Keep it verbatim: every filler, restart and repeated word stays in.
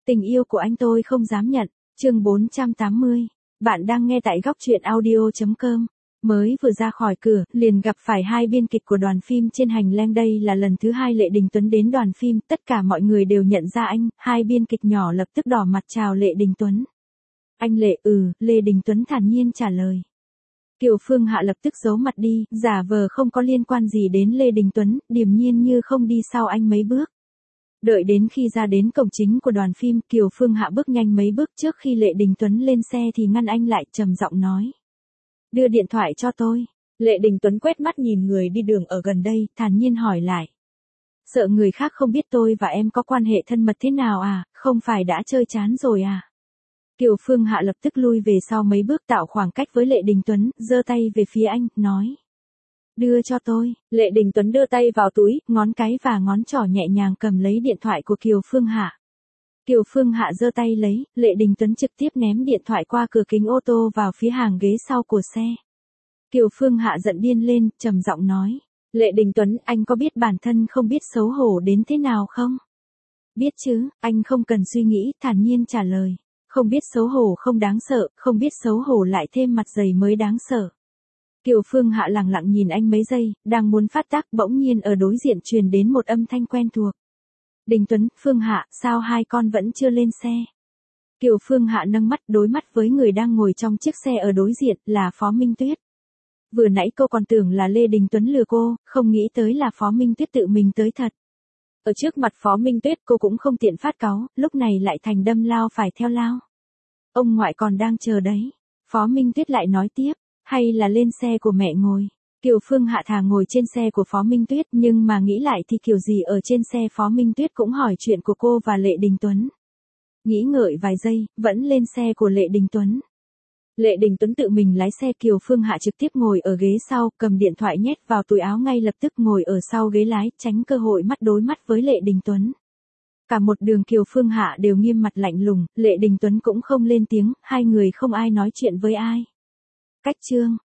Tình yêu của anh tôi không dám nhận. Chương bốn trăm tám mươi. Bạn đang nghe tại góc truyện audio chấm com. Mới vừa ra khỏi cửa, liền gặp phải hai biên kịch của đoàn phim trên hành lang. Đây là lần thứ hai Lệ Đình Tuấn đến đoàn phim, tất cả mọi người đều nhận ra anh, hai biên kịch nhỏ lập tức đỏ mặt chào Lệ Đình Tuấn. Anh Lệ, ừ, Lê Đình Tuấn thản nhiên trả lời. Kiều Phương Hạ lập tức giấu mặt đi, giả vờ không có liên quan gì đến Lê Đình Tuấn, điềm nhiên như không đi sau anh mấy bước. Đợi đến khi ra đến cổng chính của đoàn phim, Kiều Phương Hạ bước nhanh mấy bước trước khi Lệ Đình Tuấn lên xe thì ngăn anh lại, trầm giọng nói. Đưa điện thoại cho tôi. Lệ Đình Tuấn quét mắt nhìn người đi đường ở gần đây, thản nhiên hỏi lại. Sợ người khác không biết tôi và em có quan hệ thân mật thế nào à, không phải đã chơi chán rồi à? Kiều Phương Hạ lập tức lui về sau mấy bước tạo khoảng cách với Lệ Đình Tuấn, giơ tay về phía anh, nói. Đưa cho tôi. Lệ Đình Tuấn đưa tay vào túi, ngón cái và ngón trỏ nhẹ nhàng cầm lấy điện thoại của Kiều Phương Hạ. Kiều Phương Hạ giơ tay lấy, Lệ Đình Tuấn trực tiếp ném điện thoại qua cửa kính ô tô vào phía hàng ghế sau của xe. Kiều Phương Hạ giận điên lên, trầm giọng nói. Lệ Đình Tuấn, anh có biết bản thân không biết xấu hổ đến thế nào không? Biết chứ, anh không cần suy nghĩ, thản nhiên trả lời. Không biết xấu hổ không đáng sợ, không biết xấu hổ lại thêm mặt dày mới đáng sợ. Kiều Phương Hạ lặng lặng nhìn anh mấy giây, đang muốn phát tác, bỗng nhiên ở đối diện truyền đến một âm thanh quen thuộc. Đình Tuấn, Phương Hạ, sao hai con vẫn chưa lên xe? Kiều Phương Hạ nâng mắt đối mắt với người đang ngồi trong chiếc xe ở đối diện, là Phó Minh Tuyết. Vừa nãy cô còn tưởng là Lê Đình Tuấn lừa cô, không nghĩ tới là Phó Minh Tuyết tự mình tới thật. Ở trước mặt Phó Minh Tuyết cô cũng không tiện phát cáu, lúc này lại thành đâm lao phải theo lao. Ông ngoại còn đang chờ đấy. Phó Minh Tuyết lại nói tiếp, hay là lên xe của mẹ ngồi. Kiều Phương Hạ thà ngồi trên xe của Phó Minh Tuyết, nhưng mà nghĩ lại thì kiểu gì ở trên xe Phó Minh Tuyết cũng hỏi chuyện của cô và Lệ Đình Tuấn. Nghĩ ngợi vài giây, vẫn lên xe của Lệ Đình Tuấn. Lệ Đình Tuấn tự mình lái xe, Kiều Phương Hạ trực tiếp ngồi ở ghế sau, cầm điện thoại nhét vào túi áo, ngay lập tức ngồi ở sau ghế lái, tránh cơ hội mắt đối mắt với Lệ Đình Tuấn. Cả một đường Kiều Phương Hạ đều nghiêm mặt lạnh lùng, Lệ Đình Tuấn cũng không lên tiếng, hai người không ai nói chuyện với ai. Cách chương,